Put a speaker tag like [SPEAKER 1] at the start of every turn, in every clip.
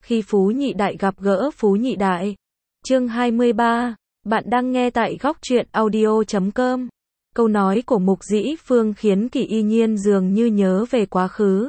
[SPEAKER 1] Khi Phú Nhị Đại gặp gỡ Phú Nhị Đại. Chương 23. Bạn đang nghe tại góc truyện audio.com. Câu nói của Mục Dĩ Phương khiến Kỷ Y Nhiên dường như nhớ về quá khứ.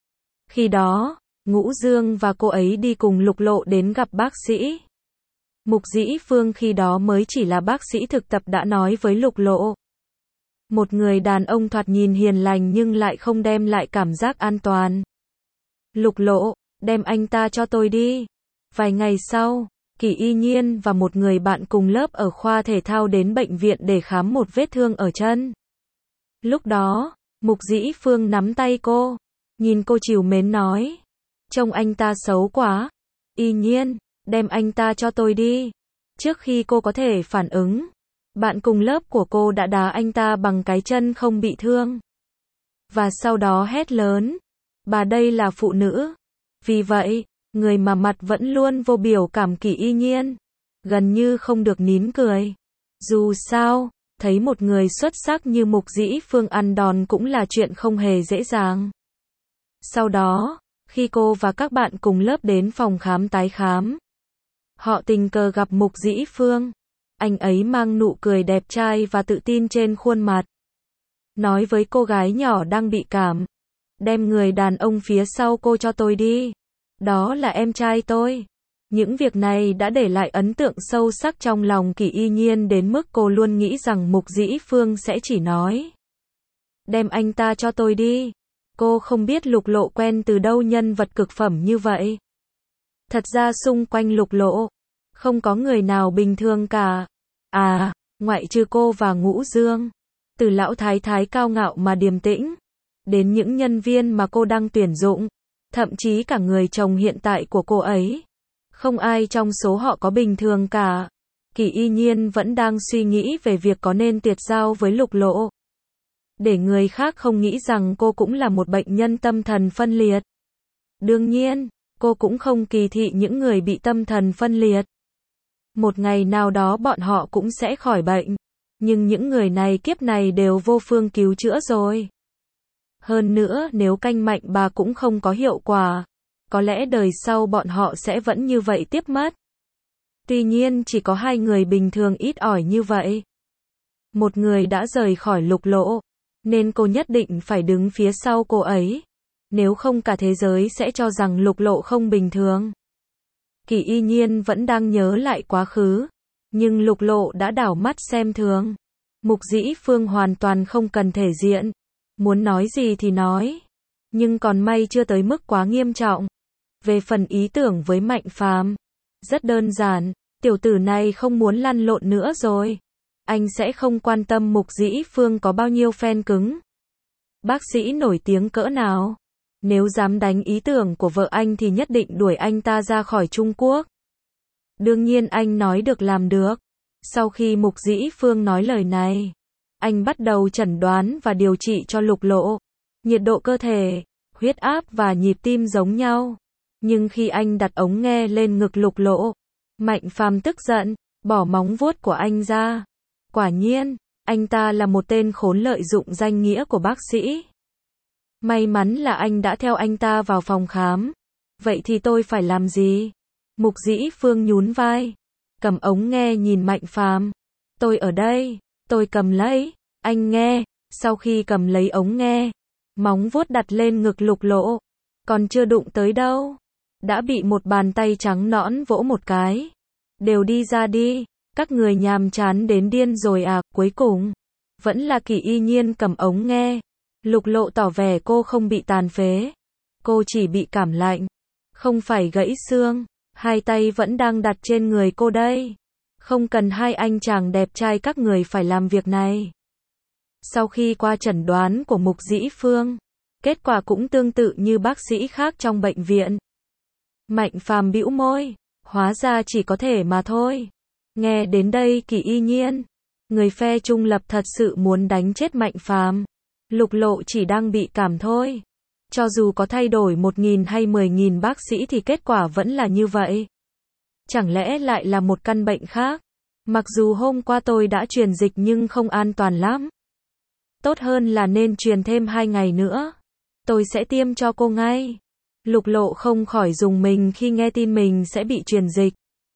[SPEAKER 1] Khi đó, Ngũ Dương và cô ấy đi cùng Lục Lộ đến gặp bác sĩ. Mục Dĩ Phương khi đó mới chỉ là bác sĩ thực tập đã nói với Lục Lộ. Một người đàn ông thoạt nhìn hiền lành nhưng lại không đem lại cảm giác an toàn. Lục Lộ, đem anh ta cho tôi đi. Vài ngày sau, Kỷ Y Nhiên và một người bạn cùng lớp ở khoa thể thao đến bệnh viện để khám một vết thương ở chân. Lúc đó, Mục Dĩ Phương nắm tay cô, nhìn cô trìu mến nói. Trông anh ta xấu quá. Y Nhiên, đem anh ta cho tôi đi. Trước khi cô có thể phản ứng, bạn cùng lớp của cô đã đá anh ta bằng cái chân không bị thương. Và sau đó hét lớn. Bà đây là phụ nữ. Vì vậy, người mà mặt vẫn luôn vô biểu cảm Kỷ Y Nhiên, gần như không được nín cười. Dù sao, thấy một người xuất sắc như Mục Dĩ Phương ăn đòn cũng là chuyện không hề dễ dàng. Sau đó, khi cô và các bạn cùng lớp đến phòng khám tái khám, họ tình cờ gặp Mục Dĩ Phương. Anh ấy mang nụ cười đẹp trai và tự tin trên khuôn mặt. Nói với cô gái nhỏ đang bị cảm. Đem người đàn ông phía sau cô cho tôi đi. Đó là em trai tôi. Những việc này đã để lại ấn tượng sâu sắc trong lòng Kỷ Y Nhiên đến mức cô luôn nghĩ rằng Mục Dĩ Phương sẽ chỉ nói. Đem anh ta cho tôi đi. Cô không biết Lục Lộ quen từ đâu nhân vật cực phẩm như vậy. Thật ra xung quanh Lục Lộ, không có người nào bình thường cả. À, ngoại trừ cô và Ngũ Dương. Từ lão thái thái cao ngạo mà điềm tĩnh, đến những nhân viên mà cô đang tuyển dụng, thậm chí cả người chồng hiện tại của cô ấy. Không ai trong số họ có bình thường cả. Kỷ Y Nhiên vẫn đang suy nghĩ về việc có nên tiệt giao với Lục Lộ. Để người khác không nghĩ rằng cô cũng là một bệnh nhân tâm thần phân liệt. Đương nhiên, cô cũng không kỳ thị những người bị tâm thần phân liệt. Một ngày nào đó bọn họ cũng sẽ khỏi bệnh. Nhưng những người này kiếp này đều vô phương cứu chữa rồi. Hơn nữa nếu canh mạnh bà cũng không có hiệu quả, có lẽ đời sau bọn họ sẽ vẫn như vậy tiếp mất. Tuy nhiên chỉ có hai người bình thường ít ỏi như vậy. Một người đã rời khỏi Lục Lộ, nên cô nhất định phải đứng phía sau cô ấy. Nếu không cả thế giới sẽ cho rằng Lục Lộ không bình thường. Kỷ Y Nhiên vẫn đang nhớ lại quá khứ. Nhưng Lục Lộ đã đảo mắt xem thường. Mục Dĩ Phương hoàn toàn không cần thể diện. Muốn nói gì thì nói. Nhưng còn may chưa tới mức quá nghiêm trọng. Về phần ý tưởng với Mạnh Phàm, rất đơn giản. Tiểu tử này không muốn lăn lộn nữa rồi. Anh sẽ không quan tâm Mục Dĩ Phương có bao nhiêu fan cứng. Bác sĩ nổi tiếng cỡ nào. Nếu dám đánh ý tưởng của vợ anh thì nhất định đuổi anh ta ra khỏi Trung Quốc. Đương nhiên anh nói được làm được. Sau khi Mục Dĩ Phương nói lời này, anh bắt đầu chẩn đoán và điều trị cho Lục Lộ. Nhiệt độ cơ thể, huyết áp và nhịp tim giống nhau. Nhưng khi anh đặt ống nghe lên ngực Lục Lộ, Mạnh Phàm tức giận, bỏ móng vuốt của anh ra. Quả nhiên, anh ta là một tên khốn lợi dụng danh nghĩa của bác sĩ. May mắn là anh đã theo anh ta vào phòng khám. Vậy thì tôi phải làm gì? Mục Dĩ Phương nhún vai, cầm ống nghe nhìn Mạnh Phàm. Tôi ở đây, tôi cầm lấy, anh nghe. Sau khi cầm lấy ống nghe, móng vuốt đặt lên ngực Lục Lộ, còn chưa đụng tới đâu, đã bị một bàn tay trắng nõn vỗ một cái. Đều đi ra đi, các người nhàm chán đến điên rồi à. Cuối cùng, vẫn là Kỷ Y Nhiên cầm ống nghe. Lục Lộ tỏ vẻ cô không bị tàn phế. Cô chỉ bị cảm lạnh, không phải gãy xương. Hai tay vẫn đang đặt trên người cô đây. Không cần hai anh chàng đẹp trai các người phải làm việc này. Sau khi qua chẩn đoán của Mục Dĩ Phương, kết quả cũng tương tự như bác sĩ khác trong bệnh viện. Mạnh Phàm bĩu môi, hóa ra chỉ có thể mà thôi. Nghe đến đây Kỷ Y Nhiên, người phe trung lập thật sự muốn đánh chết Mạnh Phàm. Lục Lộ chỉ đang bị cảm thôi. Cho dù có thay đổi 1.000 hay 10.000 bác sĩ thì kết quả vẫn là như vậy. Chẳng lẽ lại là một căn bệnh khác? Mặc dù hôm qua tôi đã truyền dịch nhưng không an toàn lắm. Tốt hơn là nên truyền thêm 2 ngày nữa. Tôi sẽ tiêm cho cô ngay. Lục Lộ không khỏi rùng mình khi nghe tin mình sẽ bị truyền dịch.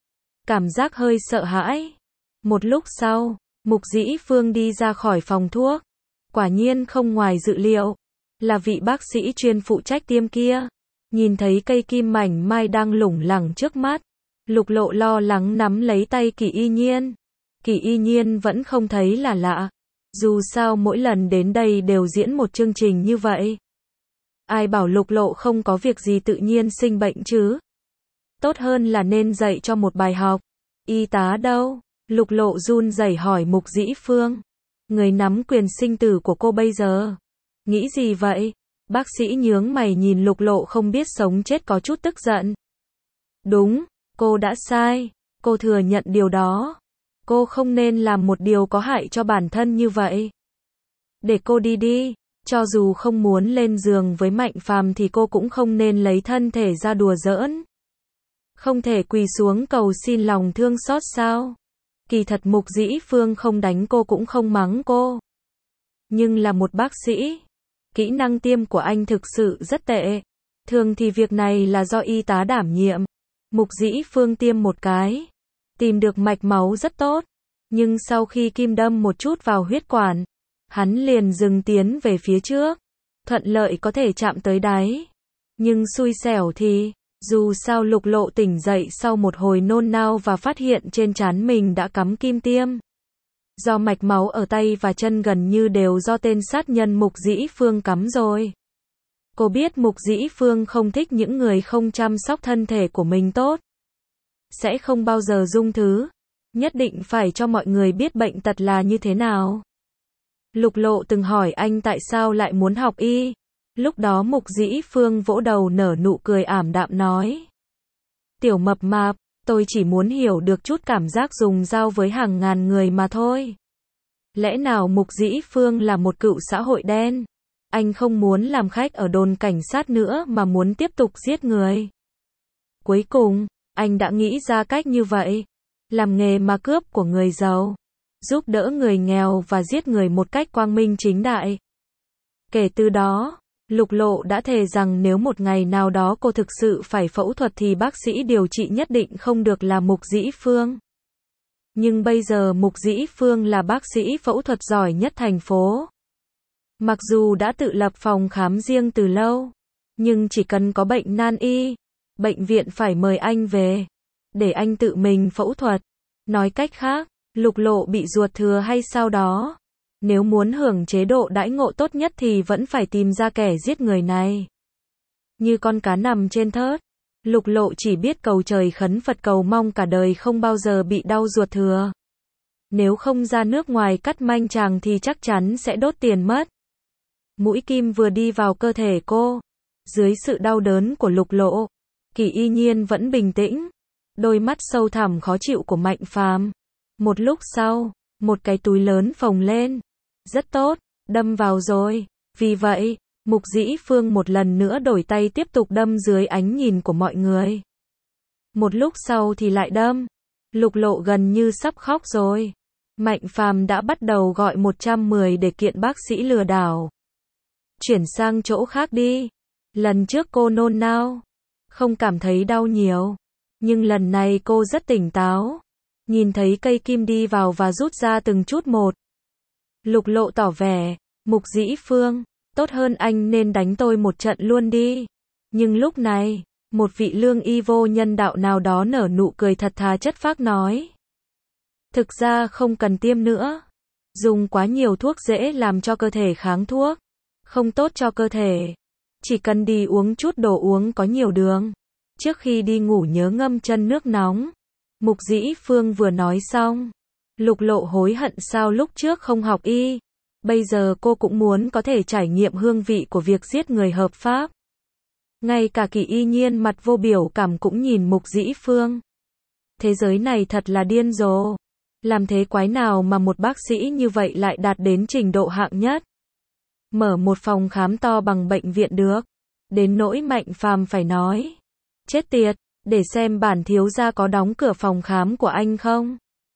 [SPEAKER 1] Cảm giác hơi sợ hãi. Một lúc sau, Mục Dĩ Phương đi ra khỏi phòng thuốc. Quả nhiên không ngoài dự liệu, là vị bác sĩ chuyên phụ trách tiêm kia. Nhìn thấy cây kim mảnh mai đang lủng lẳng trước mắt, Lục Lộ lo lắng nắm lấy tay Kỳ Y Nhiên. Kỳ Y Nhiên vẫn không thấy là lạ. Dù sao mỗi lần đến đây đều diễn một chương trình như vậy. Ai bảo Lục Lộ không có việc gì tự nhiên sinh bệnh chứ? Tốt hơn là nên dạy cho một bài học. Y tá đâu? Lục Lộ run rẩy hỏi Mục Dĩ Phương. Người nắm quyền sinh tử của cô bây giờ. Nghĩ gì vậy? Bác sĩ nhướng mày nhìn Lục Lộ không biết sống chết có chút tức giận. Đúng, cô đã sai. Cô thừa nhận điều đó. Cô không nên làm một điều có hại cho bản thân như vậy. Để cô đi đi. Cho dù không muốn lên giường với Mạnh Phàm thì cô cũng không nên lấy thân thể ra đùa giỡn. Không thể quỳ xuống cầu xin lòng thương xót sao? Kỳ thật Mục Dĩ Phương không đánh cô cũng không mắng cô. Nhưng là một bác sĩ, kỹ năng tiêm của anh thực sự rất tệ. Thường thì việc này là do y tá đảm nhiệm. Mục Dĩ Phương tiêm một cái, tìm được mạch máu rất tốt. Nhưng sau khi kim đâm một chút vào huyết quản, hắn liền dừng tiến về phía trước. Thuận lợi có thể chạm tới đáy. Nhưng xui xẻo thì, dù sao Lục Lộ tỉnh dậy sau một hồi nôn nao và phát hiện trên trán mình đã cắm kim tiêm. Do mạch máu ở tay và chân gần như đều do tên sát nhân Mục Dĩ Phương cắm rồi. Cô biết Mục Dĩ Phương không thích những người không chăm sóc thân thể của mình tốt. Sẽ không bao giờ dung thứ. Nhất định phải cho mọi người biết bệnh tật là như thế nào. Lục Lộ từng hỏi anh tại sao lại muốn học y. Lúc đó Mục Dĩ Phương vỗ đầu nở nụ cười ảm đạm nói. Tiểu mập mạp, tôi chỉ muốn hiểu được chút cảm giác dùng dao với hàng ngàn người mà thôi. Lẽ nào Mục Dĩ Phương là một cựu xã hội đen? Anh không muốn làm khách ở đồn cảnh sát nữa mà muốn tiếp tục giết người. Cuối cùng, anh đã nghĩ ra cách như vậy. Làm nghề mà cướp của người giàu. Giúp đỡ người nghèo và giết người một cách quang minh chính đại. Kể từ đó, Lục Lộ đã thề rằng nếu một ngày nào đó cô thực sự phải phẫu thuật thì bác sĩ điều trị nhất định không được là Mục Dĩ Phương. Nhưng bây giờ Mục Dĩ Phương là bác sĩ phẫu thuật giỏi nhất thành phố. Mặc dù đã tự lập phòng khám riêng từ lâu, nhưng chỉ cần có bệnh nan y, bệnh viện phải mời anh về, để anh tự mình phẫu thuật. Nói cách khác, Lục Lộ bị ruột thừa hay sao đó. Nếu muốn hưởng chế độ đãi ngộ tốt nhất thì vẫn phải tìm ra kẻ giết người này. Như con cá nằm trên thớt, Lục Lộ chỉ biết cầu trời khấn Phật cầu mong cả đời không bao giờ bị đau ruột thừa. Nếu không ra nước ngoài cắt manh chàng thì chắc chắn sẽ đốt tiền mất. Mũi kim vừa đi vào cơ thể cô. Dưới sự đau đớn của Lục Lộ, Kỳ Y Nhiên vẫn bình tĩnh. Đôi mắt sâu thẳm khó chịu của Mạnh Phàm. Một lúc sau, một cái túi lớn phồng lên. Rất tốt, đâm vào rồi. Vì vậy, Mục Dĩ Phương một lần nữa đổi tay tiếp tục đâm dưới ánh nhìn của mọi người. Một lúc sau thì lại đâm. Lục Lộ gần như sắp khóc rồi. Mạnh Phàm đã bắt đầu gọi 110 để kiện bác sĩ lừa đảo. Chuyển sang chỗ khác đi. Lần trước cô nôn nao, không cảm thấy đau nhiều. Nhưng lần này cô rất tỉnh táo. Nhìn thấy cây kim đi vào và rút ra từng chút một. Lục Lộ tỏ vẻ, Mục Dĩ Phương, tốt hơn anh nên đánh tôi một trận luôn đi. Nhưng lúc này, một vị lương y vô nhân đạo nào đó nở nụ cười thật thà chất phác nói. Thực ra không cần tiêm nữa. Dùng quá nhiều thuốc dễ làm cho cơ thể kháng thuốc. Không tốt cho cơ thể. Chỉ cần đi uống chút đồ uống có nhiều đường. Trước khi đi ngủ nhớ ngâm chân nước nóng. Mục Dĩ Phương vừa nói xong. Lục Lộ hối hận sao lúc trước không học y. Bây giờ cô cũng muốn có thể trải nghiệm hương vị của việc giết người hợp pháp. Ngay cả Kỳ Y Nhiên mặt vô biểu cảm cũng nhìn Mục Dĩ Phương. Thế giới này thật là điên rồ. Làm thế quái nào mà một bác sĩ như vậy lại đạt đến trình độ hạng nhất. Mở một phòng khám to bằng bệnh viện được. Đến nỗi Mạnh Phàm phải nói. Chết tiệt, để xem bản thiếu gia có đóng cửa phòng khám của anh không.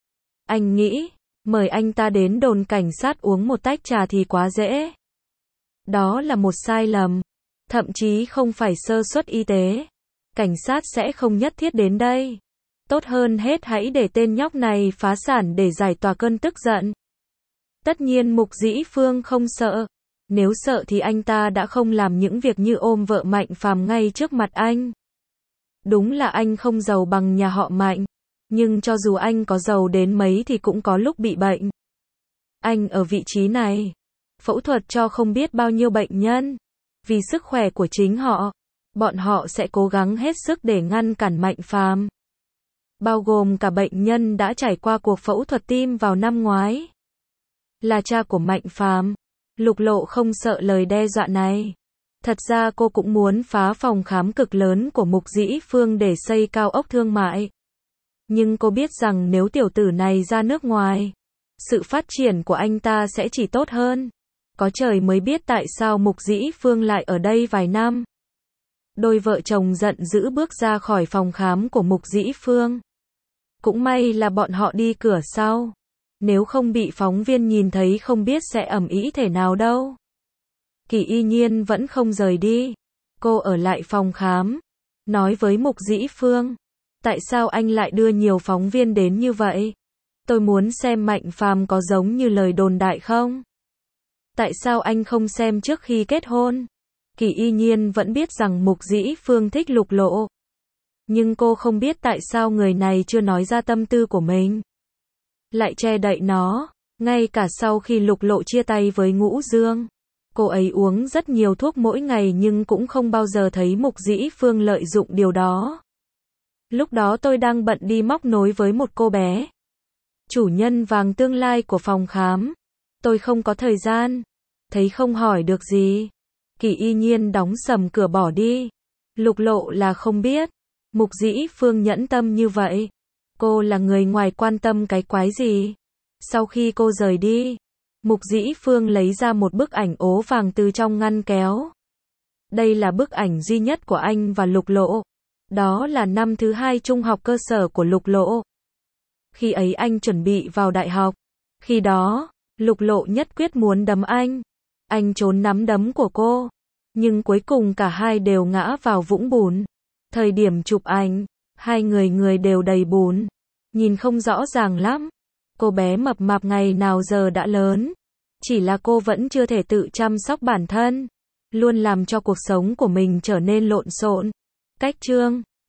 [SPEAKER 1] Anh nghĩ, mời anh ta đến đồn cảnh sát uống một tách trà thì quá dễ. Đó là một sai lầm. Thậm chí không phải sơ suất y tế. Cảnh sát sẽ không nhất thiết đến đây. Tốt hơn hết hãy để tên nhóc này phá sản để giải tỏa cơn tức giận. Tất nhiên Mục Dĩ Phương không sợ. Nếu sợ thì anh ta đã không làm những việc như ôm vợ Mạnh Phàm ngay trước mặt anh. Đúng là anh không giàu bằng nhà họ Mạnh. Nhưng cho dù anh có giàu đến mấy thì cũng có lúc bị bệnh. Anh ở vị trí này, phẫu thuật cho không biết bao nhiêu bệnh nhân. Vì sức khỏe của chính họ, bọn họ sẽ cố gắng hết sức để ngăn cản Mạnh Phàm. Bao gồm cả bệnh nhân đã trải qua cuộc phẫu thuật tim vào năm ngoái. Là cha của Mạnh Phàm, Lục Lộ không sợ lời đe dọa này. Thật ra cô cũng muốn phá phòng khám cực lớn của Mục Dĩ Phương để xây cao ốc thương mại. Nhưng cô biết rằng nếu tiểu tử này ra nước ngoài, sự phát triển của anh ta sẽ chỉ tốt hơn. Có trời mới biết tại sao Mục Dĩ Phương lại ở đây vài năm. Đôi vợ chồng giận dữ bước ra khỏi phòng khám của Mục Dĩ Phương. Cũng may là bọn họ đi cửa sau. Nếu không bị phóng viên nhìn thấy không biết sẽ ầm ĩ thế nào đâu. Kỳ Y Nhiên vẫn không rời đi. Cô ở lại phòng khám, nói với Mục Dĩ Phương. Tại sao anh lại đưa nhiều phóng viên đến như vậy? Tôi muốn xem Mạnh Phàm có giống như lời đồn đại không? Tại sao anh không xem trước khi kết hôn? Kỳ Y Nhiên vẫn biết rằng Mục Dĩ Phương thích Lục Lộ. Nhưng cô không biết tại sao người này chưa nói ra tâm tư của mình. Lại che đậy nó. Ngay cả sau khi Lục Lộ chia tay với Ngũ Dương, cô ấy uống rất nhiều thuốc mỗi ngày nhưng cũng không bao giờ thấy Mục Dĩ Phương lợi dụng điều đó. Lúc đó tôi đang bận đi móc nối với một cô bé, chủ nhân vàng tương lai của phòng khám. Tôi không có thời gian. Thấy không hỏi được gì, Kỳ Y Nhiên đóng sầm cửa bỏ đi. Lục Lộ là không biết Mục Dĩ Phương nhẫn tâm như vậy. Cô là người ngoài quan tâm cái quái gì. Sau khi cô rời đi, Mục Dĩ Phương lấy ra một bức ảnh ố vàng từ trong ngăn kéo. Đây là bức ảnh duy nhất của anh và Lục Lộ. Đó là năm thứ 2 trung học cơ sở của Lục Lộ. Khi ấy anh chuẩn bị vào đại học. Khi đó, Lục Lộ nhất quyết muốn đấm anh. Anh trốn nắm đấm của cô. Nhưng cuối cùng cả hai đều ngã vào vũng bùn. Thời điểm chụp ảnh, hai người đều đầy bùn. Nhìn không rõ ràng lắm. Cô bé mập mạp ngày nào giờ đã lớn. Chỉ là cô vẫn chưa thể tự chăm sóc bản thân. Luôn làm cho cuộc sống của mình trở nên lộn xộn. Cách chương